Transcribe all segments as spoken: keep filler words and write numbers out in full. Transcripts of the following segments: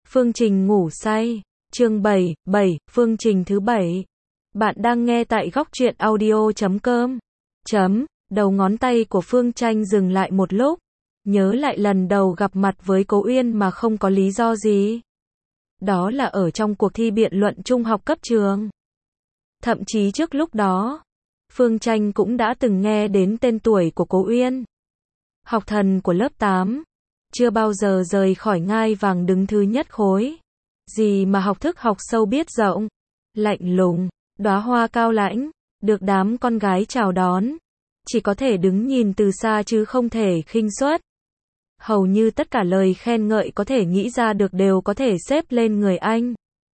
Phương Trình ngủ say. Chương bảy, bảy, Phương Trình thứ bảy. Bạn đang nghe tại góc truyện audio chấm com. Chấm, đầu ngón tay của Phương Tranh dừng lại một lúc. Nhớ lại lần đầu gặp mặt với Cố Uyên mà không có lý do gì. Đó là ở trong cuộc thi biện luận trung học cấp trường. Thậm chí trước lúc đó, Phương Tranh cũng đã từng nghe đến tên tuổi của Cố Uyên. Học thần của lớp tám, chưa bao giờ rời khỏi ngai vàng đứng thứ nhất khối. Gì mà học thức học sâu biết rộng, lạnh lùng, đóa hoa cao lãnh, được đám con gái chào đón. Chỉ có thể đứng nhìn từ xa chứ không thể khinh suất. Hầu như tất cả lời khen ngợi có thể nghĩ ra được đều có thể xếp lên người anh.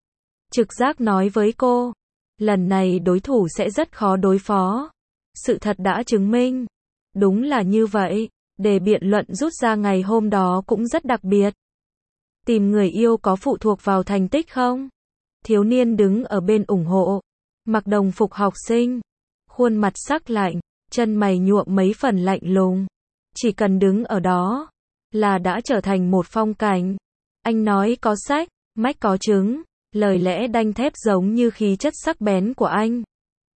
Trực giác nói với cô, lần này đối thủ sẽ rất khó đối phó. Sự thật đã chứng minh, đúng là như vậy. Đề biện luận rút ra ngày hôm đó cũng rất đặc biệt. Tìm người yêu có phụ thuộc vào thành tích không? Thiếu niên đứng ở bên ủng hộ, mặc đồng phục học sinh, khuôn mặt sắc lạnh, chân mày nhuộm mấy phần lạnh lùng. Chỉ cần đứng ở đó là đã trở thành một phong cảnh. Anh nói có sách, mách có chứng, lời lẽ đanh thép giống như khí chất sắc bén của anh.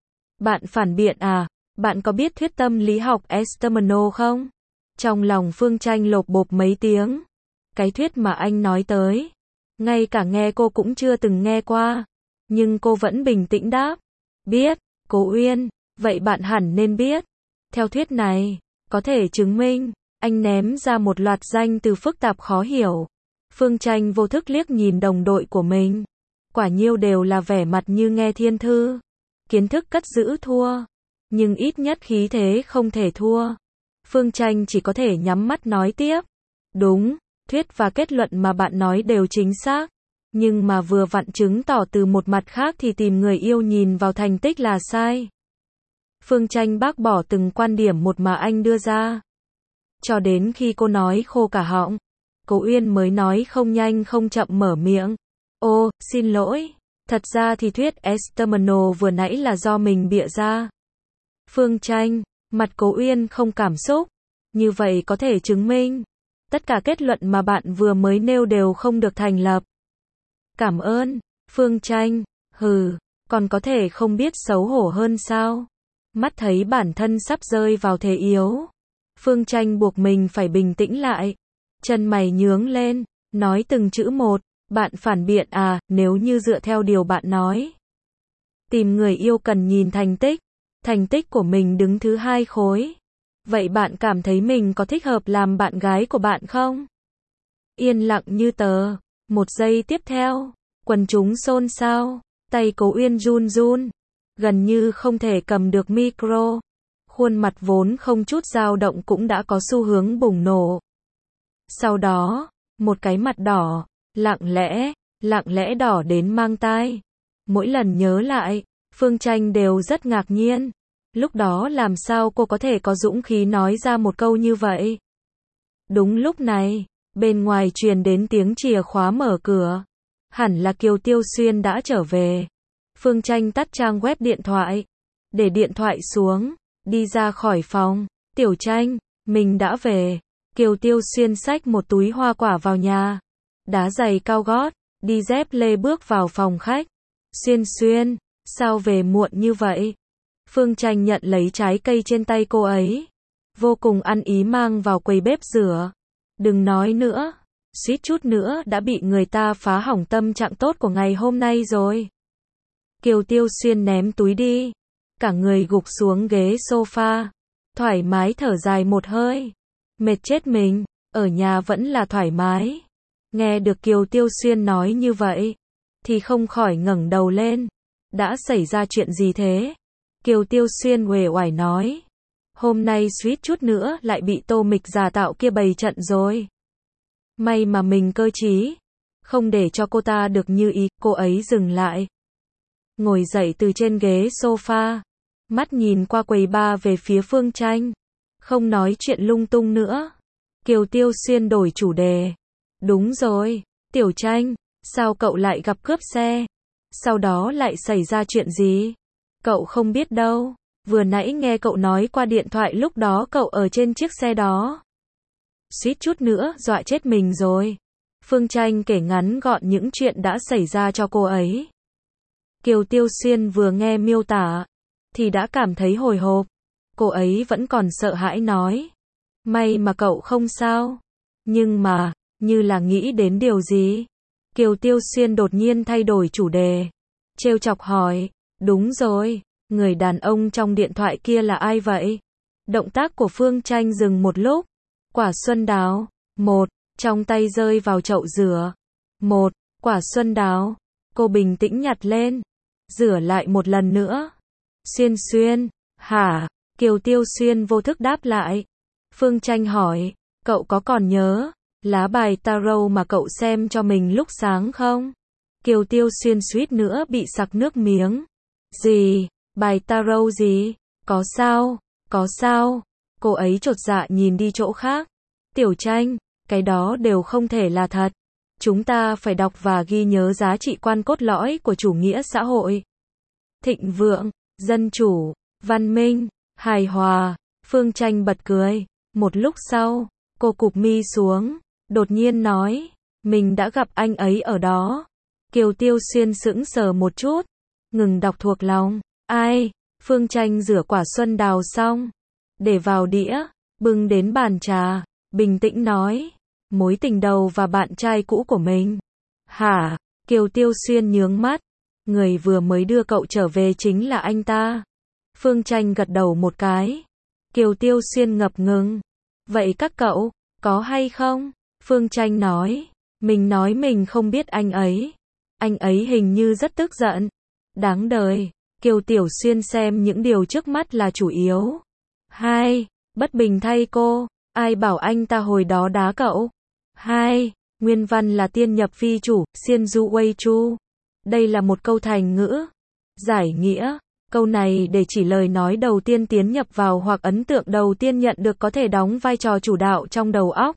Bạn phản biện à? Bạn có biết thuyết tâm lý học Estermano không? Trong lòng Phương Tranh lộp bộp mấy tiếng. Cái thuyết mà anh nói tới, ngay cả nghe cô cũng chưa từng nghe qua. Nhưng cô vẫn bình tĩnh đáp. Biết, Cố Uyên, vậy bạn hẳn nên biết. Theo thuyết này, có thể chứng minh, anh ném ra một loạt danh từ phức tạp khó hiểu. Phương Tranh vô thức liếc nhìn đồng đội của mình. Quả nhiêu đều là vẻ mặt như nghe thiên thư. Kiến thức cất giữ thua, nhưng ít nhất khí thế không thể thua. Phương Tranh chỉ có thể nhắm mắt nói tiếp. Đúng, thuyết và kết luận mà bạn nói đều chính xác. Nhưng mà vừa vặn chứng tỏ từ một mặt khác thì tìm người yêu nhìn vào thành tích là sai. Phương Tranh bác bỏ từng quan điểm một mà anh đưa ra. Cho đến khi cô nói khô cả họng, Cố Uyên mới nói không nhanh không chậm mở miệng. Ô, xin lỗi, thật ra thì thuyết Estermano vừa nãy là do mình bịa ra. Phương Tranh, mặt Cố Uyên không cảm xúc. Như vậy có thể chứng minh, tất cả kết luận mà bạn vừa mới nêu đều không được thành lập. Cảm ơn, Phương Tranh. Hừ, còn có thể không biết xấu hổ hơn sao? Mắt thấy bản thân sắp rơi vào thế yếu, Phương Tranh buộc mình phải bình tĩnh lại. Chân mày nhướng lên, nói từng chữ một. Bạn phản biện à? Nếu như dựa theo điều bạn nói, tìm người yêu cần nhìn thành tích. Thành tích của mình đứng thứ hai khối. Vậy bạn cảm thấy mình có thích hợp làm bạn gái của bạn không? Yên lặng như tờ. Một giây tiếp theo, quần chúng xôn xao. Tay Cố Uyên run run, gần như không thể cầm được micro. Khuôn mặt vốn không chút dao động cũng đã có xu hướng bùng nổ. Sau đó, một cái mặt đỏ, lặng lẽ, lặng lẽ đỏ đến mang tai. Mỗi lần nhớ lại, Phương Tranh đều rất ngạc nhiên. Lúc đó làm sao cô có thể có dũng khí nói ra một câu như vậy? Đúng lúc này, bên ngoài truyền đến tiếng chìa khóa mở cửa. Hẳn là Kiều Tiêu Xuyên đã trở về. Phương Tranh tắt trang web điện thoại, để điện thoại xuống, đi ra khỏi phòng. Tiểu Tranh, mình đã về. Kiều Tiêu Xuyên xách một túi hoa quả vào nhà, đá giày cao gót, đi dép lê bước vào phòng khách. Xuyên Xuyên, sao về muộn như vậy? Phương Tranh nhận lấy trái cây trên tay cô ấy, vô cùng ăn ý mang vào quầy bếp rửa. Đừng nói nữa, suýt chút nữa đã bị người ta phá hỏng tâm trạng tốt của ngày hôm nay rồi. Kiều Tiêu Xuyên ném túi đi, cả người gục xuống ghế sofa, thoải mái thở dài một hơi. Mệt chết mình, ở nhà vẫn là thoải mái. Nghe được Kiều Tiêu Xuyên nói như vậy, thì không khỏi ngẩng đầu lên. Đã xảy ra chuyện gì thế? Kiều Tiêu Xuyên uể oải nói. Hôm nay suýt chút nữa lại bị Tô Mịch giả tạo kia bày trận rồi. May mà mình cơ trí, không để cho cô ta được như ý. Cô ấy dừng lại, ngồi dậy từ trên ghế sofa, mắt nhìn qua quầy bar về phía Phương Tranh. Không nói chuyện lung tung nữa. Kiều Tiêu Xuyên đổi chủ đề. Đúng rồi, Tiểu Tranh, sao cậu lại gặp cướp xe? Sau đó lại xảy ra chuyện gì? Cậu không biết đâu, vừa nãy nghe cậu nói qua điện thoại lúc đó cậu ở trên chiếc xe đó. Suýt chút nữa dọa chết mình rồi. Phương Tranh kể ngắn gọn những chuyện đã xảy ra cho cô ấy. Kiều Tiêu Xuyên vừa nghe miêu tả, thì đã cảm thấy hồi hộp. Cô ấy vẫn còn sợ hãi nói. May mà cậu không sao. Nhưng mà, như là nghĩ đến điều gì. Kiều Tiêu Xuyên đột nhiên thay đổi chủ đề. Trêu chọc hỏi, đúng rồi, người đàn ông trong điện thoại kia là ai vậy? Động tác của Phương Tranh dừng một lúc. Quả xuân đào. Một, trong tay rơi vào chậu rửa. Một, quả xuân đào. Cô bình tĩnh nhặt lên. Rửa lại một lần nữa. Xuyên Xuyên, hả? Kiều Tiêu Xuyên vô thức đáp lại. Phương Tranh hỏi, cậu có còn nhớ lá bài tarot mà cậu xem cho mình lúc sáng không? Kiều Tiêu Xuyên suýt nữa bị sặc nước miếng. Gì? Bài tarot gì? Có sao? Có sao? Cô ấy chột dạ nhìn đi chỗ khác. Tiểu Tranh, cái đó đều không thể là thật. Chúng ta phải đọc và ghi nhớ giá trị quan cốt lõi của chủ nghĩa xã hội. Thịnh vượng, dân chủ, văn minh, hài hòa. Phương Tranh bật cười. Một lúc sau, cô cụp mi xuống, đột nhiên nói, mình đã gặp anh ấy ở đó. Kiều Tiêu Xuyên sững sờ một chút, ngừng đọc thuộc lòng. Ai? Phương Tranh rửa quả xuân đào xong, để vào đĩa, bưng đến bàn trà, bình tĩnh nói, mối tình đầu và bạn trai cũ của mình. Hả? Kiều Tiêu Xuyên nhướng mắt, người vừa mới đưa cậu trở về chính là anh ta. Phương Tranh gật đầu một cái. Kiều Tiêu Xuyên ngập ngừng. Vậy các cậu, có hay không? Phương Tranh nói, mình nói mình không biết anh ấy. Anh ấy hình như rất tức giận. Đáng đời. Kiều Tiểu Xuyên xem những điều trước mắt là chủ yếu. Hai, bất bình thay cô, ai bảo anh ta hồi đó đá cậu? Hai, nguyên văn là tiên nhập phi chủ, xiên du wei chu. Đây là một câu thành ngữ. Giải nghĩa. Câu này để chỉ lời nói đầu tiên tiến nhập vào hoặc ấn tượng đầu tiên nhận được có thể đóng vai trò chủ đạo trong đầu óc.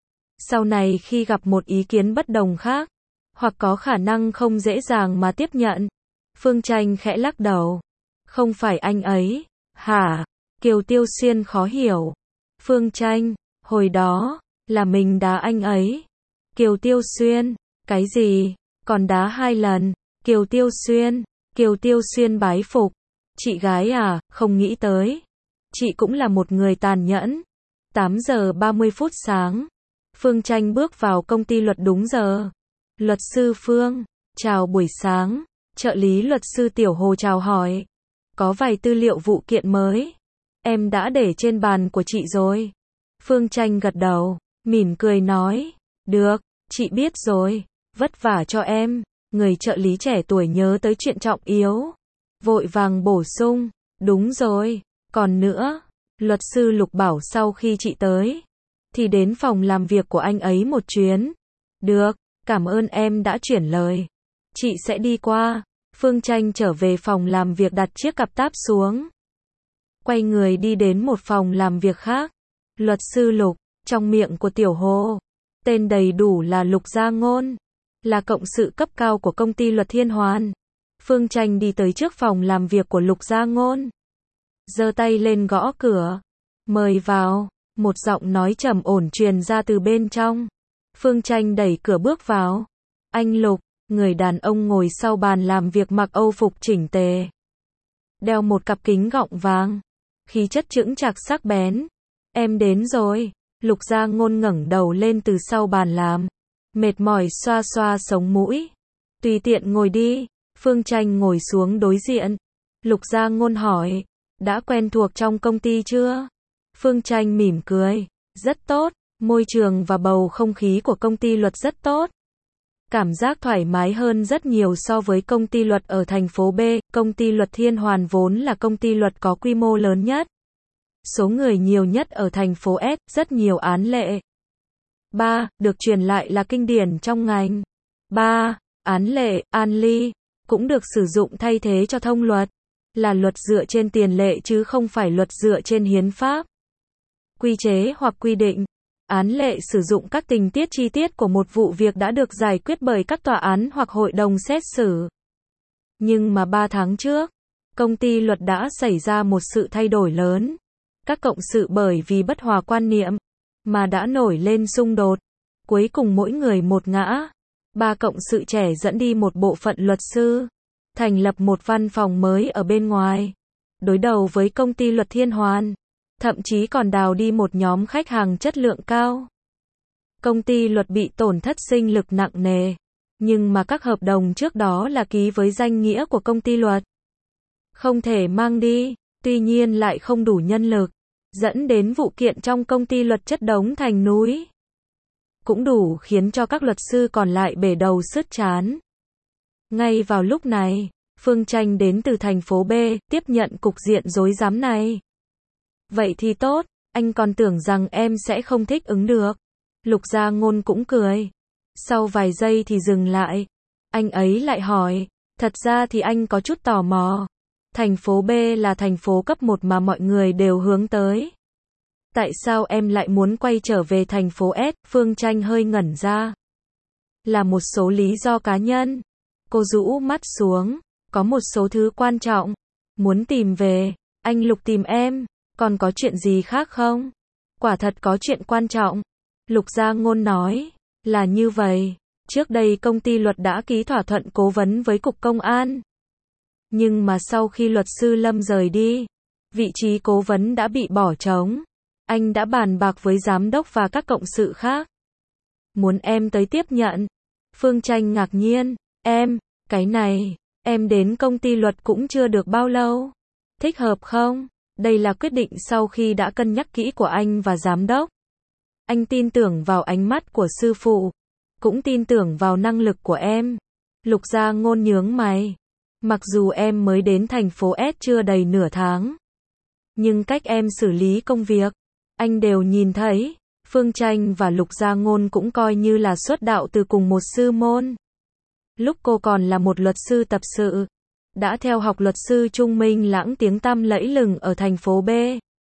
Sau này khi gặp một ý kiến bất đồng khác, hoặc có khả năng không dễ dàng mà tiếp nhận, Phương Tranh khẽ lắc đầu. Không phải anh ấy, hả? Kiều Tiêu Xuyên khó hiểu. Phương Tranh, hồi đó, là mình đá anh ấy. Kiều Tiêu Xuyên, cái gì? Còn đá hai lần. Kiều Tiêu Xuyên, Kiều Tiêu Xuyên bái phục. Chị gái à, không nghĩ tới. Chị cũng là một người tàn nhẫn. tám giờ ba mươi phút sáng. Phương Tranh bước vào công ty luật đúng giờ. Luật sư Phương, chào buổi sáng. Trợ lý luật sư Tiểu Hồ chào hỏi. Có vài tư liệu vụ kiện mới. Em đã để trên bàn của chị rồi. Phương Tranh gật đầu, mỉm cười nói. Được, chị biết rồi. Vất vả cho em. Người trợ lý trẻ tuổi nhớ tới chuyện trọng yếu. Vội vàng bổ sung. Đúng rồi. Còn nữa, luật sư Lục bảo sau khi chị tới, thì đến phòng làm việc của anh ấy một chuyến. Được, cảm ơn em đã chuyển lời. Chị sẽ đi qua. Phương Tranh trở về phòng làm việc đặt chiếc cặp táp xuống. Quay người đi đến một phòng làm việc khác. Luật sư Lục, trong miệng của Tiểu Hồ. Tên đầy đủ là Lục Gia Ngôn. Là cộng sự cấp cao của công ty luật Thiên Hoàn. Phương Tranh đi tới trước phòng làm việc của Lục Gia Ngôn. Giơ tay lên gõ cửa. Mời vào. Một giọng nói trầm ổn truyền ra từ bên trong. Phương Tranh đẩy cửa bước vào. Anh Lục, người đàn ông ngồi sau bàn làm việc mặc âu phục chỉnh tề. Đeo một cặp kính gọng vàng. Khí chất chững chạc sắc bén. Em đến rồi. Lục Gia Ngôn ngẩng đầu lên từ sau bàn làm. Mệt mỏi xoa xoa sống mũi. Tùy tiện ngồi đi. Phương Tranh ngồi xuống đối diện. Lục Gia Ngôn hỏi. Đã quen thuộc trong công ty chưa? Phương Tranh mỉm cười. Rất tốt. Môi trường và bầu không khí của công ty luật rất tốt. Cảm giác thoải mái hơn rất nhiều so với công ty luật ở thành phố B. Công ty luật Thiên Hoàn vốn là công ty luật có quy mô lớn nhất. Số người nhiều nhất ở thành phố S, rất nhiều án lệ. ba. Được truyền lại là kinh điển trong ngành. ba. Án lệ, an ly, cũng được sử dụng thay thế cho thông luật. Là luật dựa trên tiền lệ chứ không phải luật dựa trên hiến pháp. Quy chế hoặc quy định. Án lệ sử dụng các tình tiết chi tiết của một vụ việc đã được giải quyết bởi các tòa án hoặc hội đồng xét xử. Nhưng mà ba tháng trước, công ty luật đã xảy ra một sự thay đổi lớn. Các cộng sự bởi vì bất hòa quan niệm, mà đã nổi lên xung đột. cuối cùng mỗi người một ngã. Ba cộng sự trẻ dẫn đi một bộ phận luật sư, thành lập một văn phòng mới ở bên ngoài, đối đầu với công ty luật Thiên Hoàn, thậm chí còn đào đi một nhóm khách hàng chất lượng cao. Công ty luật bị tổn thất sinh lực nặng nề, nhưng mà các hợp đồng trước đó là ký với danh nghĩa của công ty luật, không thể mang đi, tuy nhiên lại không đủ nhân lực, dẫn đến vụ kiện trong công ty luật chất đống thành núi. Cũng đủ khiến cho các luật sư còn lại bể đầu sứt trán. Ngay vào lúc này, Phương Tranh đến từ thành phố B, tiếp nhận cục diện rối rắm này. Vậy thì tốt, anh còn tưởng rằng em sẽ không thích ứng được. Lục Gia Ngôn cũng cười. Sau vài giây thì dừng lại. Anh ấy lại hỏi, thật ra thì anh có chút tò mò. Thành phố B là thành phố cấp một mà mọi người đều hướng tới. Tại sao em lại muốn quay trở về thành phố S? Phương Tranh hơi ngẩn ra. Là một số lý do cá nhân. Cô rũ mắt xuống. Có một số thứ quan trọng. Muốn tìm về. Anh Lục tìm em. Còn có chuyện gì khác không? Quả thật có chuyện quan trọng. Lục Gia Ngôn nói. Là như vậy. Trước đây công ty luật đã ký thỏa thuận cố vấn với Cục Công an. Nhưng mà sau khi luật sư Lâm rời đi, vị trí cố vấn đã bị bỏ trống. Anh đã bàn bạc với giám đốc và các cộng sự khác. Muốn em tới tiếp nhận. Phương Tranh ngạc nhiên. Em, cái này, em đến công ty luật cũng chưa được bao lâu. Thích hợp không? Đây là quyết định sau khi đã cân nhắc kỹ của anh và giám đốc. Anh tin tưởng vào ánh mắt của sư phụ. Cũng tin tưởng vào năng lực của em. Lục Gia Ngôn nhướng mày. Mặc dù em mới đến thành phố S chưa đầy nửa tháng, nhưng cách em xử lý công việc, anh đều nhìn thấy. Phương Tranh và Lục Gia Ngôn cũng coi như là xuất đạo từ cùng một sư môn. Lúc cô còn là một luật sư tập sự, đã theo học luật sư Trung Minh Lãng tiếng tăm lẫy lừng ở thành phố B.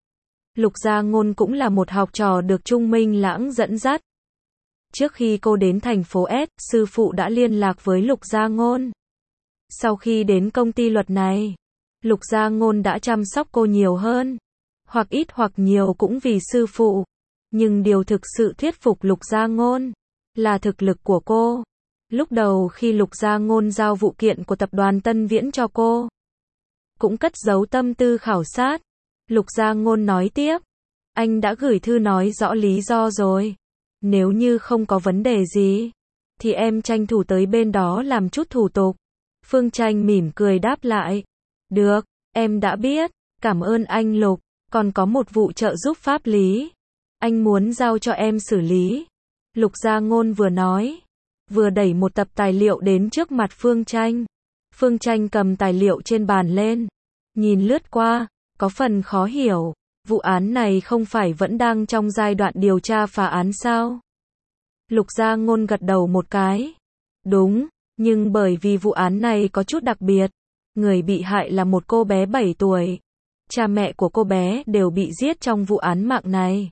Lục Gia Ngôn cũng là một học trò được Trung Minh Lãng dẫn dắt. Trước khi cô đến thành phố S, sư phụ đã liên lạc với Lục Gia Ngôn. Sau khi đến công ty luật này, Lục Gia Ngôn đã chăm sóc cô nhiều hơn. Hoặc ít hoặc nhiều cũng vì sư phụ. Nhưng điều thực sự thuyết phục Lục Gia Ngôn là thực lực của cô. Lúc đầu khi Lục Gia Ngôn giao vụ kiện của tập đoàn Tân Viễn cho cô, cũng cất giấu tâm tư khảo sát. Lục Gia Ngôn nói tiếp, anh đã gửi thư nói rõ lý do rồi. Nếu như không có vấn đề gì, thì em tranh thủ tới bên đó làm chút thủ tục. Phương Tranh mỉm cười đáp lại. Được, em đã biết, cảm ơn anh Lục. Còn có một vụ trợ giúp pháp lý. Anh muốn giao cho em xử lý. Lục Gia Ngôn vừa nói, vừa đẩy một tập tài liệu đến trước mặt Phương Tranh. Phương Tranh cầm tài liệu trên bàn lên, nhìn lướt qua, có phần khó hiểu. Vụ án này không phải vẫn đang trong giai đoạn điều tra phá án sao? Lục Gia Ngôn gật đầu một cái. Đúng, nhưng bởi vì vụ án này có chút đặc biệt. Người bị hại là một cô bé bảy tuổi. Cha mẹ của cô bé đều bị giết trong vụ án mạng này.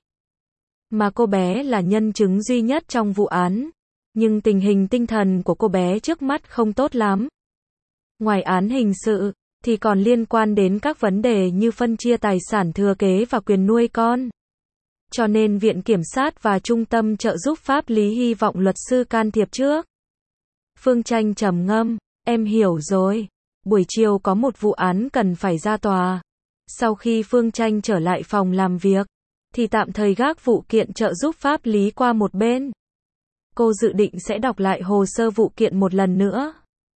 Mà cô bé là nhân chứng duy nhất trong vụ án. Nhưng tình hình tinh thần của cô bé trước mắt không tốt lắm. Ngoài án hình sự, thì còn liên quan đến các vấn đề như phân chia tài sản thừa kế và quyền nuôi con. Cho nên Viện Kiểm sát và Trung tâm trợ giúp pháp lý hy vọng luật sư can thiệp trước. Phương Tranh trầm ngâm, em hiểu rồi. Buổi chiều có một vụ án cần phải ra tòa. Sau khi Phương Tranh trở lại phòng làm việc, thì tạm thời gác vụ kiện trợ giúp pháp lý qua một bên. Cô dự định sẽ đọc lại hồ sơ vụ kiện một lần nữa,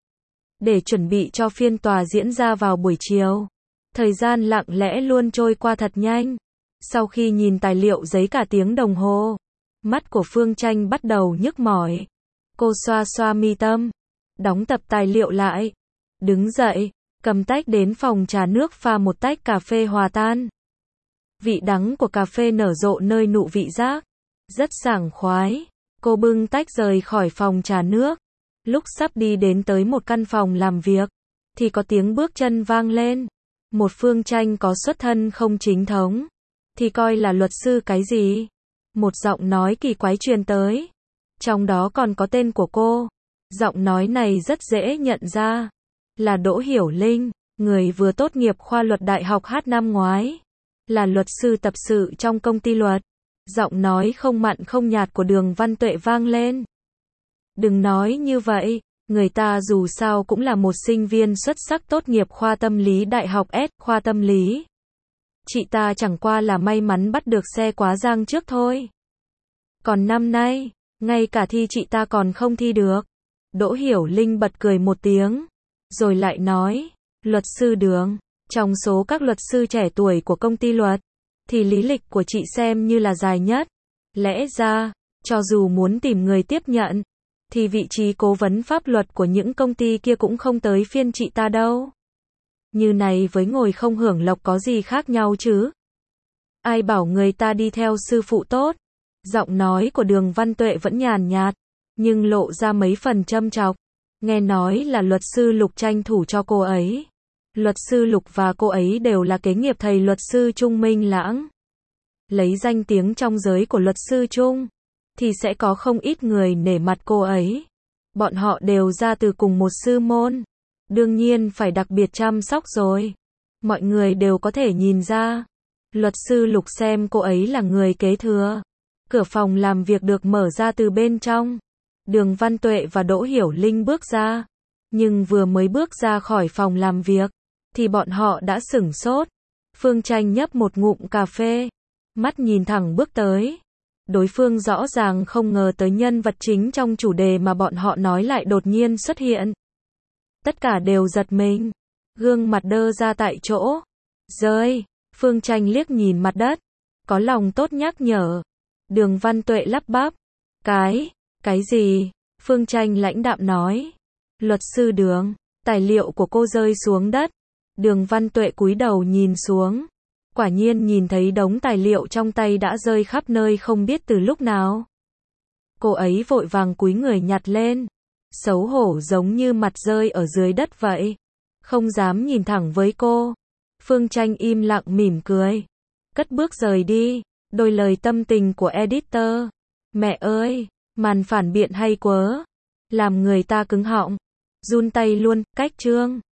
để chuẩn bị cho phiên tòa diễn ra vào buổi chiều. Thời gian lặng lẽ luôn trôi qua thật nhanh. Sau khi nhìn tài liệu giấy cả tiếng đồng hồ, mắt của Phương Tranh bắt đầu nhức mỏi. Cô xoa xoa mi tâm, đóng tập tài liệu lại, đứng dậy, cầm tách đến phòng trà nước pha một tách cà phê hòa tan. Vị đắng của cà phê nở rộ nơi nụ vị giác, rất sảng khoái. Cô bưng tách rời khỏi phòng trà nước. Lúc sắp đi đến tới một căn phòng làm việc, thì có tiếng bước chân vang lên. Một Phương Tranh có xuất thân không chính thống, thì coi là luật sư cái gì? Một giọng nói kỳ quái truyền tới. Trong đó còn có tên của cô. Giọng nói này rất dễ nhận ra. Là Đỗ Hiểu Linh, người vừa tốt nghiệp khoa luật đại học H năm ngoái. Là luật sư tập sự trong công ty luật. Giọng nói không mặn không nhạt của Đường Văn Tuệ vang lên. Đừng nói như vậy, người ta dù sao cũng là một sinh viên xuất sắc tốt nghiệp khoa tâm lý Đại học S, khoa tâm lý. Chị ta chẳng qua là may mắn bắt được xe quá giang trước thôi. Còn năm nay, ngay cả thi chị ta còn không thi được. Đỗ Hiểu Linh bật cười một tiếng, rồi lại nói, luật sư Đường, trong số các luật sư trẻ tuổi của công ty luật, thì lý lịch của chị xem như là dài nhất. Lẽ ra, cho dù muốn tìm người tiếp nhận, thì vị trí cố vấn pháp luật của những công ty kia cũng không tới phiên chị ta đâu. Như này với ngồi không hưởng lộc có gì khác nhau chứ? Ai bảo người ta đi theo sư phụ tốt? Giọng nói của Đường Văn Tuệ vẫn nhàn nhạt, nhưng lộ ra mấy phần châm chọc. Nghe nói là luật sư Lục tranh thủ cho cô ấy. Luật sư Lục và cô ấy đều là kế nghiệp thầy luật sư Trung Minh Lãng. Lấy danh tiếng trong giới của luật sư Trung, thì sẽ có không ít người nể mặt cô ấy. Bọn họ đều ra từ cùng một sư môn. Đương nhiên phải đặc biệt chăm sóc rồi. Mọi người đều có thể nhìn ra. Luật sư Lục xem cô ấy là người kế thừa. Cửa phòng làm việc được mở ra từ bên trong. Đường Văn Tuệ và Đỗ Hiểu Linh bước ra. Nhưng vừa mới bước ra khỏi phòng làm việc, thì bọn họ đã sửng sốt. Phương Tranh nhấp một ngụm cà phê, mắt nhìn thẳng bước tới. Đối phương rõ ràng không ngờ tới nhân vật chính trong chủ đề mà bọn họ nói lại đột nhiên xuất hiện. Tất cả đều giật mình, gương mặt đơ ra tại chỗ. Rơi, Phương Tranh liếc nhìn mặt đất, có lòng tốt nhắc nhở. Đường Văn Tuệ lắp bắp. Cái, cái gì? Phương Tranh lãnh đạm nói. Luật sư Đường, tài liệu của cô rơi xuống đất. Đường Văn Tuệ cúi đầu nhìn xuống. Quả nhiên nhìn thấy đống tài liệu trong tay đã rơi khắp nơi không biết từ lúc nào. Cô ấy vội vàng cúi người nhặt lên. Xấu hổ giống như mặt rơi ở dưới đất vậy. Không dám nhìn thẳng với cô. Phương Tranh im lặng mỉm cười. Cất bước rời đi. Đôi lời tâm tình của editor. Mẹ ơi, màn phản biện hay quá. Làm người ta cứng họng. Run tay luôn, cách chương.